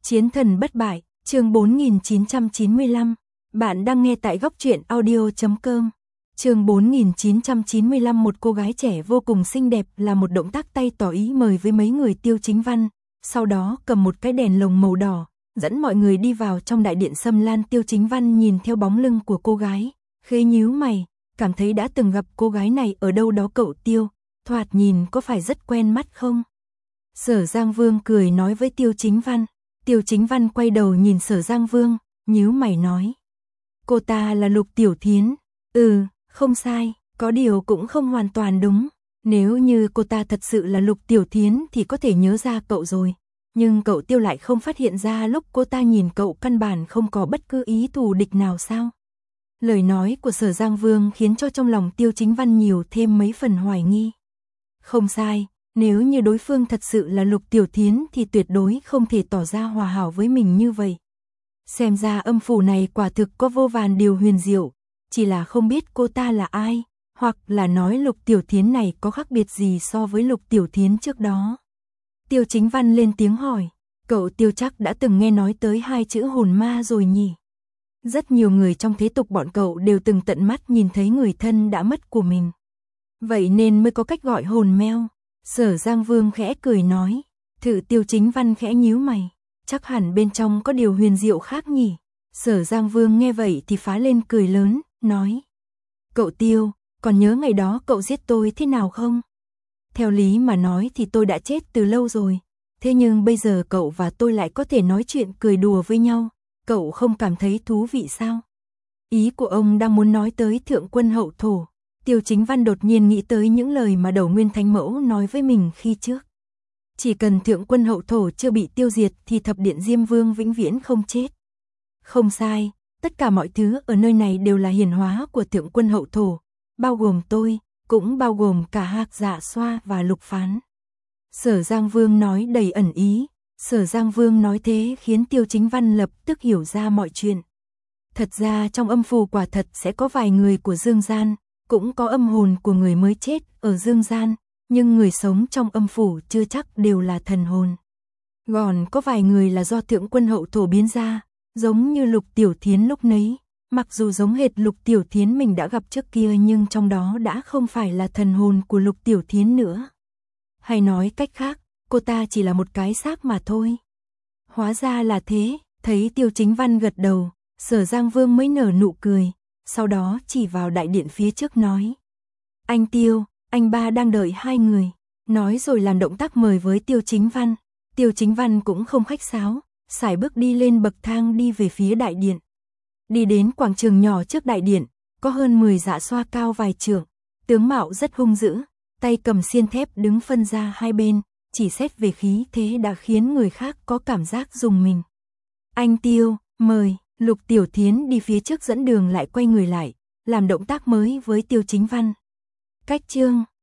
Chiến thần bất bại, chương 4995. Bạn đang nghe tại góc truyện audio.com. Chương 4995. Một cô gái trẻ vô cùng xinh đẹp là một động tác tay tỏ ý mời với mấy người Tiêu Chính Văn, sau đó cầm một cái đèn lồng màu đỏ, dẫn mọi người đi vào trong đại điện Sâm Lan. Tiêu Chính Văn nhìn theo bóng lưng của cô gái, khẽ nhíu mày, cảm thấy đã từng gặp cô gái này ở đâu đó. Cậu Tiêu, thoạt nhìn có phải rất quen mắt không? Sở Giang Vương cười nói với Tiêu Chính Văn. Tiêu Chính Văn quay đầu nhìn Sở Giang Vương, nhíu mày nói. Cô ta là Lục Tiểu Thiến. Không sai, có điều cũng không hoàn toàn đúng. Nếu như cô ta thật sự là Lục Tiểu Thiến thì có thể nhớ ra cậu rồi. Nhưng cậu Tiêu lại không phát hiện ra lúc cô ta nhìn cậu căn bản không có bất cứ ý thù địch nào sao? Lời nói của Sở Giang Vương khiến cho trong lòng Tiêu Chính Văn nhiều thêm mấy phần hoài nghi. Không sai, nếu như đối phương thật sự là Lục Tiểu Thiến thì tuyệt đối không thể tỏ ra hòa hảo với mình như vậy. Xem ra âm phủ này quả thực có vô vàn điều huyền diệu, chỉ là không biết cô ta là ai, hoặc là nói Lục Tiểu Thiến này có khác biệt gì so với Lục Tiểu Thiến trước đó. Tiêu Chính Văn lên tiếng hỏi, cậu Tiêu chắc đã từng nghe nói tới hai chữ hồn ma rồi nhỉ? Rất nhiều người trong thế tục bọn cậu đều từng tận mắt nhìn thấy người thân đã mất của mình. Vậy nên mới có cách gọi hồn meo. Sở Giang Vương khẽ cười nói. Tiêu Chính Văn khẽ nhíu mày. Chắc hẳn bên trong có điều huyền diệu khác nhỉ? Sở Giang Vương nghe vậy thì phá lên cười lớn, nói. Cậu Tiêu, còn nhớ ngày đó cậu giết tôi thế nào không? Theo lý mà nói thì tôi đã chết từ lâu rồi. Thế nhưng bây giờ cậu và tôi lại có thể nói chuyện cười đùa với nhau. Cậu không cảm thấy thú vị sao? Ý của ông đang muốn nói tới thượng quân hậu thổ. Tiêu Chính Văn đột nhiên nghĩ tới những lời mà Đầu Nguyên Thánh Mẫu nói với mình khi trước. Chỉ cần thượng quân hậu thổ chưa bị tiêu diệt thì thập điện Diêm Vương vĩnh viễn không chết. Không sai, tất cả mọi thứ ở nơi này đều là hiển hóa của thượng quân hậu thổ, bao gồm tôi, cũng bao gồm cả Hạc Dạ Xoa và Lục Phán. Sở Giang Vương nói đầy ẩn ý. Sở Giang Vương nói thế khiến Tiêu Chính Văn lập tức hiểu ra mọi chuyện. Thật ra trong âm phủ quả thật sẽ có vài người của dương gian, cũng có âm hồn của người mới chết ở dương gian, nhưng người sống trong âm phủ chưa chắc đều là thần hồn. Còn có vài người là do thượng quân hậu thổ biến ra, giống như Lục Tiểu Thiến lúc nấy, mặc dù giống hệt Lục Tiểu Thiến mình đã gặp trước kia nhưng trong đó đã không phải là thần hồn của Lục Tiểu Thiến nữa. Hay nói cách khác, cô ta chỉ là một cái xác mà thôi. Hóa ra là thế, thấy Tiêu Chính Văn gật đầu, Sở Giang Vương mới nở nụ cười, sau đó chỉ vào đại điện phía trước nói. Anh Tiêu, anh ba đang đợi hai người, nói rồi làm động tác mời với Tiêu Chính Văn. Tiêu Chính Văn cũng không khách sáo, sải bước đi lên bậc thang đi về phía đại điện. Đi đến quảng trường nhỏ trước đại điện, có hơn 10 dạ xoa cao vài trượng, tướng mạo rất hung dữ, tay cầm xiên thép đứng phân ra hai bên, chỉ xét về khí thế đã khiến người khác có cảm giác rùng mình. Anh Tiêu, mời. Lục Tiểu Thiến đi phía trước dẫn đường lại quay người lại, làm động tác mới với Tiêu Chính Văn. Cách chương